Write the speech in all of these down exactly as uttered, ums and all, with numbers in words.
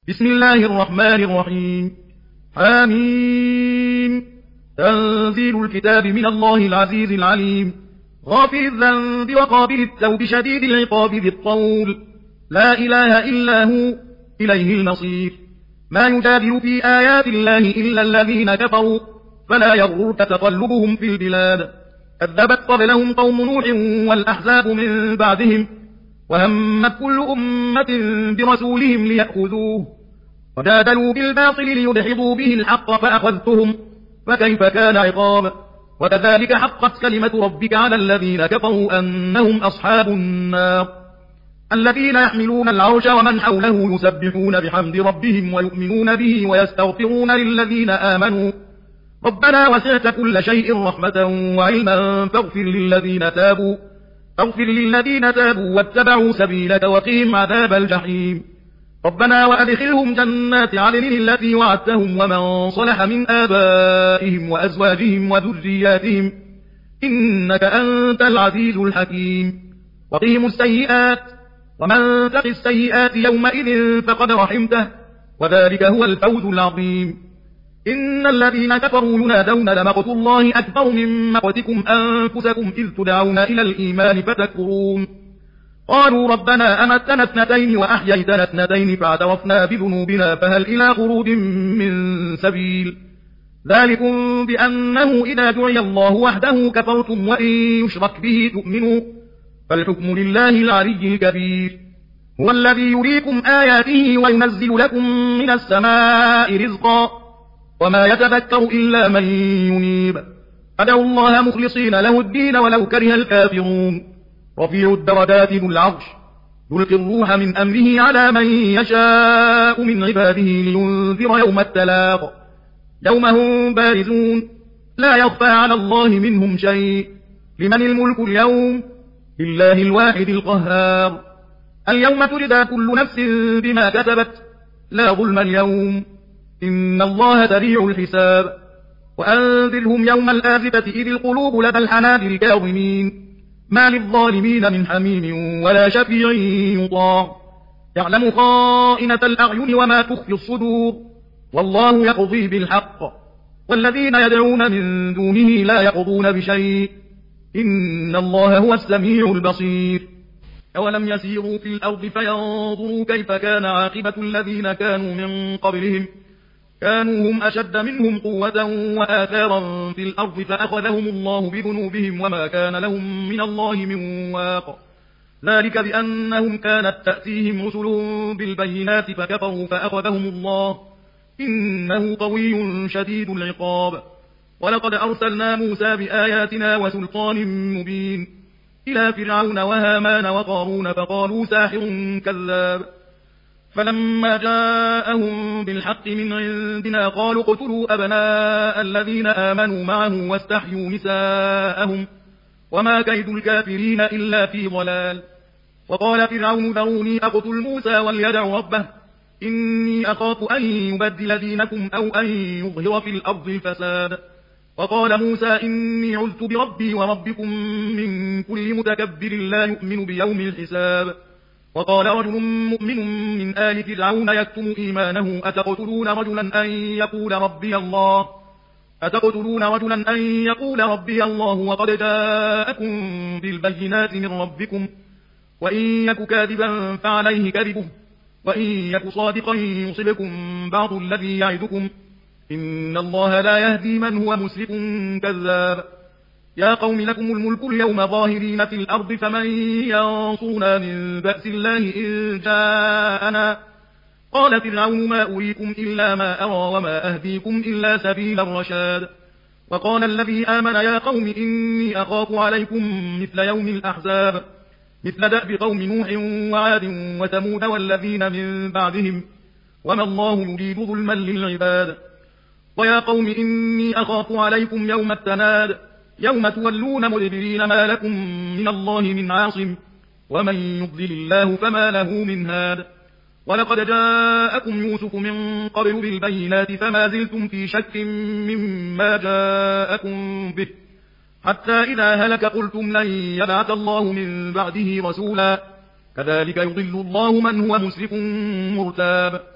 بسم الله الرحمن الرحيم. حميم. تنزيل الكتاب من الله العزيز العليم، غافر الذنب وقابل التوب شديد العقاب ذي الطول، لا إله إلا هو إليه المصير. ما يجادل في آيات الله إلا الذين كفروا، فلا يغررك تقلبهم في البلاد. كذبت قبلهم قوم نوح والأحزاب من بعدهم، وهمت كل أمة برسولهم ليأخذوه، وجادلوا بالباطل ليدحضوا به الحق فأخذتهم، فكيف كان عقاب. وكذلك حقت كلمة ربك على الذين كفروا أنهم أصحاب النار. الذين يحملون العرش ومن حوله يسبحون بحمد ربهم ويؤمنون به ويستغفرون للذين آمنوا ربنا وسعت كل شيء رحمة وعلما فاغفر للذين تابوا فاغفر للذين تابوا واتبعوا سبيلك وقهم عذاب الجحيم. ربنا وأدخلهم جنات عدن التي وعدتهم ومن صلح من آبائهم وأزواجهم وذرياتهم إنك أنت العزيز الحكيم. وقهم السيئات ومن تق السيئات يومئذ فقد رحمته وذلك هو الفوز العظيم. إن الذين كفروا ينادون لمقت الله أكبر من مقتكم أنفسكم إذ تدعون إلى الإيمان فتكفرون. قالوا ربنا أمتنا اثنتين وأحييتنا اثنتين فاعترفنا بذنوبنا فهل إلى خروج من سبيل. ذلكم بأنه إذا دعي الله وحده كفرتم وإن يشرك به تؤمنوا، فالحكم لله العلي الكبير. هو الذي يريكم آياته وينزل لكم من السماء رزقا وما يتذكر إلا من ينيب. فادعوا الله مخلصين له الدين ولو كره الكافرون. رفيع الدرجات ذو العرش يلقي الروح من أمره على من يشاء من عباده لينذر يوم التلاق، يوم هم بارزون لا يخفى على الله منهم شيء. لمن الملك اليوم؟ لله الواحد القهار. اليوم تجزى كل نفس بما كسبت لا ظلم اليوم إن الله سريع الحساب. وأنذرهم يوم الآزفة إذ القلوب لدى الحناجر كاظمين ما للظالمين من حميم ولا شفيع يطاع. يعلم خائنة الأعين وما تخفي الصدور والله يقضي بالحق والذين يدعون من دونه لا يقضون بشيء إن الله هو السميع البصير. أولم يسيروا في الأرض فينظروا كيف كان عاقبة الذين كانوا من قبلهم كانوا هم أشد منهم قوة وآثارا في الأرض فأخذهم الله بذنوبهم وما كان لهم من الله من واق. ذلك بأنهم كانت تأتيهم رسل بالبينات فكفروا فأخذهم الله إنه قوي شديد العقاب. ولقد أرسلنا موسى بآياتنا وسلطان مبين إلى فرعون وهامان وقارون فقالوا ساحر كذاب. فلما جاءهم بالحق من عندنا قالوا اقتلوا أبناء الذين آمنوا معه واستحيوا نساءهم وما كيد الكافرين إلا في ضلال. وقال فرعون ذروني أقتل موسى وليدع ربه إني أخاف أن يبدل دينكم أو أن يظهر في الأرض الفساد. وقال موسى إني عذت بربي وربكم من كل متكبر لا يؤمن بيوم الحساب. وقال رجل مؤمن من آل فرعون يكتم إيمانه أتقتلون رجلا أن يقول ربي الله أتقتلون رجلا أن يقول ربي الله وقد جاءكم بالبينات من ربكم وإن يك كاذبا فعليه كذبه وإن يك صادقا يصبكم بعض الذي يعدكم إن الله لا يهدي من هو مسرف كذاب. يا قوم لكم الملك اليوم ظاهرين في الأرض فمن ينصرنا من بأس الله إن جاءنا. قال فرعون ما أريكم إلا ما أرى وما أهديكم إلا سبيل الرشاد. وقال الذي آمن يا قوم إني أخاف عليكم مثل يوم الأحزاب مثل دأب قوم نوح وعاد وثمود والذين من بعدهم وما الله يريد ظلما للعباد. ويا قوم إني أخاف عليكم يوم التناد يوم تولون مدبرين ما لكم من الله من عاصم ومن يضلل الله فما له من هاد. ولقد جاءكم يوسف من قبل بالبينات فما زلتم في شك مما جاءكم به حتى إذا هلك قلتم لن يبعث الله من بعده رسولا كذلك يضل الله من هو مسرف مرتاب.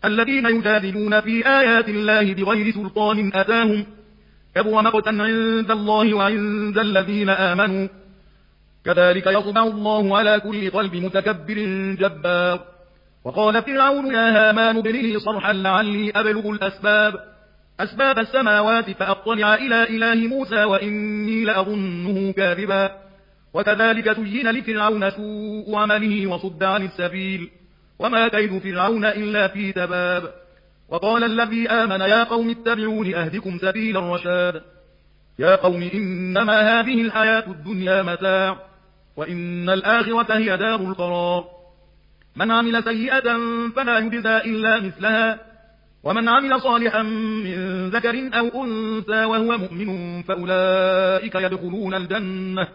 الذين يجادلون في آيات الله بغير سلطان أتاهم كبر مقتا عند الله وعند الذين آمنوا كذلك يطبع الله على كل قلب متكبر جبار. وقال فرعون يا هامان ابن لي صرحا لعلي أبلغ الأسباب أسباب السماوات فأطلع إلى إله موسى وإني لأظنه كاذبا. وكذلك زين لفرعون سوء عمله وصد عن السبيل وما كيد فرعون إلا في تباب. وقال الذي آمن يا قوم اتبعون أهدكم سبيل الرشاد. يا قوم إنما هذه الحياة الدنيا متاع وإن الآخرة هي دار القرار. من عمل سيئة فلا يجزى إلا مثلها ومن عمل صالحا من ذكر أو أنثى وهو مؤمن فأولئك يدخلون الجنة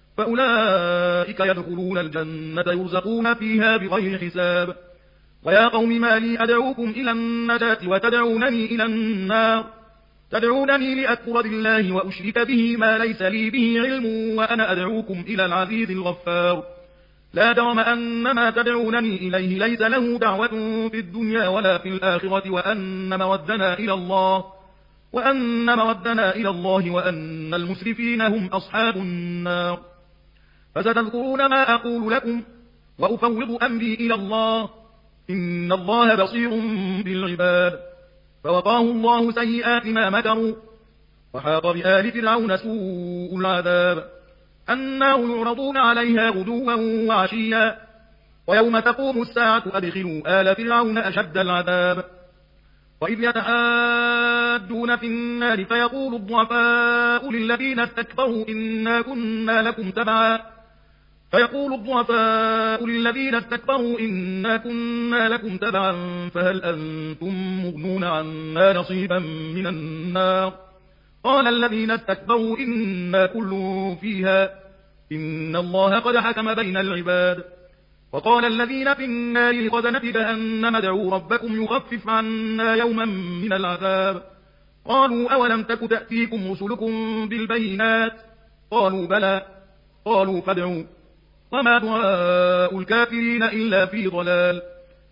فأولئك يدخلون الجنة يرزقون فيها بغير حساب. ويا قوم ما لي أدعوكم إلى النجاة وتدعونني إلى النار تدعونني لأكفر بالله وأشرك به ما ليس لي به علم وأنا أدعوكم إلى العزيز الغفار. لا جرم أن ما تدعونني إليه ليس له دعوة في الدنيا ولا في الآخرة وأن مودنا إلى الله وأن مودنا إلى الله وأن المسرفين هم أصحاب النار. فستذكرون ما أقول لكم وأفوض أمري إلى الله إن الله بصير بالعباد. فوقاه الله سيئات ما مكروا وحاق بآل فرعون سوء العذاب. النار يعرضون عليها غدوا وعشيا ويوم تقوم الساعة أدخلوا آل فرعون أشد العذاب. وإذ يتحاجون في النار فيقول الضعفاء للذين استكبروا إنا كنا لكم تبعا فيقول الضعفاء للذين استكبروا إنا كنا لكم تبعا فهل أنتم مغنون عنا نصيبا من النار قال الذين استكبروا إنا كل فيها إن الله قد حكم بين العباد. وقال الذين في النار لخزنة جهنم ادعوا ربكم يخفف عنا يوما من العذاب قالوا أولم تك تأتيكم رسلكم بالبينات قالوا بلى قالوا فادعوا وما دعاء الكافرين إلا في ضلال.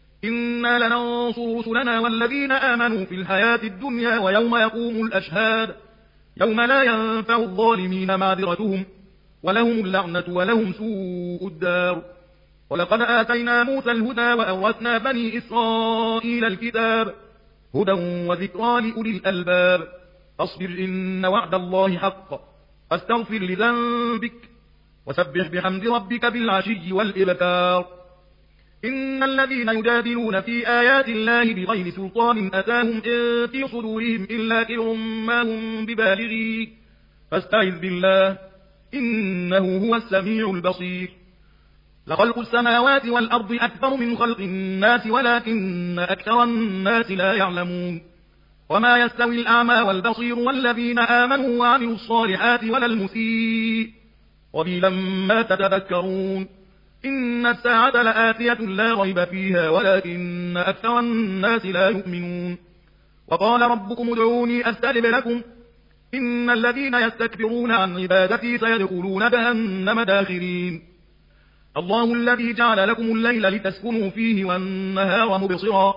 إنا لننصر رسلنا والذين آمنوا في الحياة الدنيا ويوم يقوم الأشهاد يوم لا ينفع الظالمين معذرتهم ولهم اللعنة ولهم سوء الدار. ولقد آتينا موسى الهدى وأورثنا بني إسرائيل الكتاب هدى وذكرى لأولي الألباب. فاصبر إن وعد الله حق واستغفر لذنبك وسبح بحمد ربك بالعشي والإبكار. إن الذين يجادلون في آيات الله بغير سلطان أتاهم إن في صدورهم إلا كبر ما هم ببالغيه فاستعذ بالله إنه هو السميع البصير. لخلق السماوات والأرض أكبر من خلق الناس ولكن أكثر الناس لا يعلمون. وما يستوي الأعمى والبصير والذين آمنوا وعملوا الصالحات ولا المسيء قليلا ما تتذكرون. إن الساعة لآتية لا ريب فيها ولكن أكثر الناس لا يؤمنون. وقال ربكم ادعوني أستجب لكم إن الذين يستكبرون عن عبادتي سيدخلون جهنم داخرين. الله الذي جعل لكم الليل لتسكنوا فيه والنهار مبصرا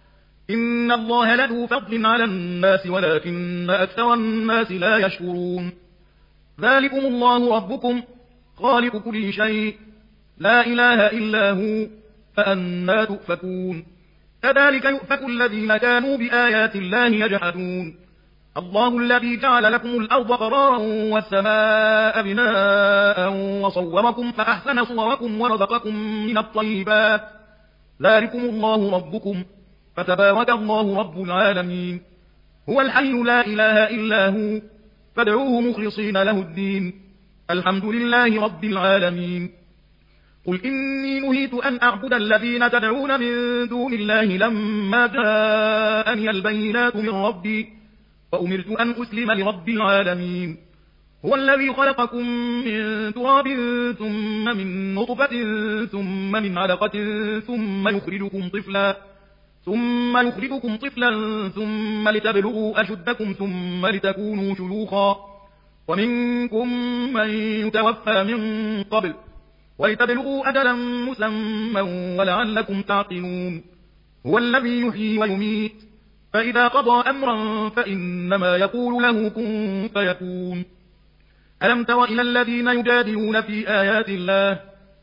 إن الله لذو فضل على الناس ولكن أكثر الناس لا يشكرون. ذلكم الله ربكم خالق كل شيء لا إله إلا هو فأنى تؤفكون. كذلك يؤفك الذين كانوا بآيات الله يجحدون. الله الذي جعل لكم الأرض قرارا والسماء بناء وصوركم فأحسن صوركم ورزقكم من الطيبات ذلكم الله ربكم فتبارك الله رب العالمين. هو الحي لا إله إلا هو فادعوه مخلصين له الدين الحمد لله رب العالمين. قل إني نهيت أن أعبد الذين تدعون من دون الله لما جاءني البينات من ربي وأمرت أن أسلم لرب العالمين. هو الذي خلقكم من تراب ثم من نطفة ثم من علقة ثم يخرجكم طفلا ثم يخرجكم طفلا ثم لتبلغوا أشدكم ثم لتكونوا شيوخا ومنكم من يتوفى من قبل ولتبلغوا أجلا مسمى ولعلكم تعقلون. هو الذي يحيي ويميت، فإذا قضى أمرا فإنما يقول له كن فيكون. ألم تر إلى الذين يجادلون في آيات الله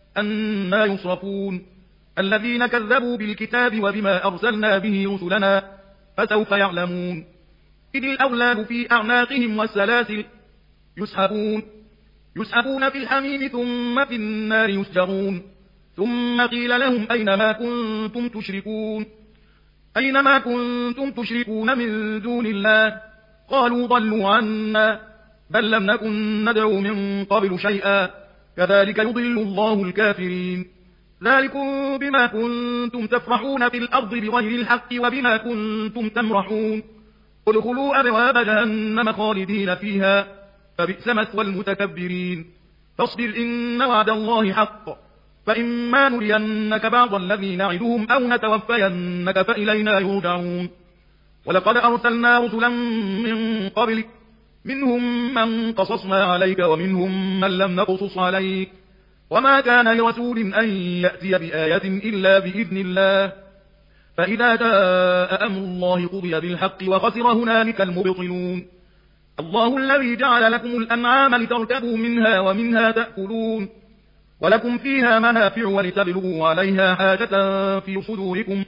أنى يصرفون، الذين كذبوا بالكتاب وبما أرسلنا به رسلنا، فسوف يعلمون. إذ الأولاد في أعناقهم والسلاسل يسحبون يسحبون في الحميم ثم في النار يسجرون، ثم قيل لهم أينما كنتم تشركون أينما كنتم تشركون من دون الله قالوا ضلوا عنا بل لم نكن ندعو من قبل شيئا كذلك يضل الله الكافرين. ذلكم بما كنتم تفرحون في الأرض بغير الحق وبما كنتم تمرحون. ادخلوا أبواب جهنم خالدين فيها فبئس مثوى المتكبرين. فاصبر إن وعد الله حق، فإما نرينك بعض الذي نعدهم أو نتوفينك فإلينا يرجعون. ولقد أرسلنا رسلا من قبلك منهم من قصصنا عليك ومنهم من لم نقصص عليك، وما كان لرسول أن يأتي بآية إلا بإذن الله. فإذا جاء أمر الله قضي بالحق وخسر هنالك المبطلون. الله الذي جعل لكم الأنعام لتركبوا منها ومنها تأكلون، ولكم فيها منافع ولتبلغوا عليها حاجة في صدوركم،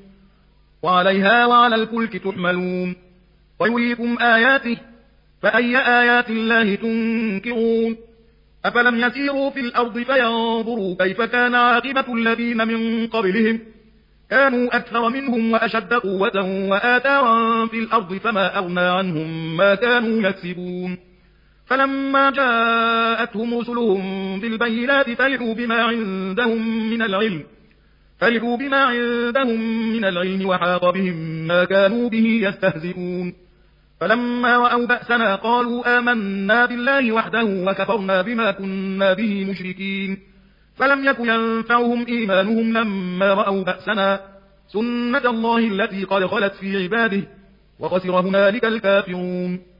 وعليها وعلى الفلك تحملون. ويريكم آياته فأي آيات الله تنكرون. أفلم يسيروا في الأرض فينظروا كيف كان عاقبة الذين من قبلهم، كانوا أكثر منهم وأشد قوة وآثارا في الأرض فما أغنى عنهم ما كانوا يكسبون. فلما جاءتهم رسلهم بالبينات فرحوا بما عندهم من العلم فرحوا بما عندهم من العلم وحاق بهم ما كانوا به يستهزئون. فلما رأوا بأسنا قالوا آمنا بالله وحده وكفرنا بما كنا به مشركين. فلم يكن ينفعهم إيمانهم لما رأوا بأسنا، سنة الله التي قد خلت في عباده، وخسر هنالك الكافرون.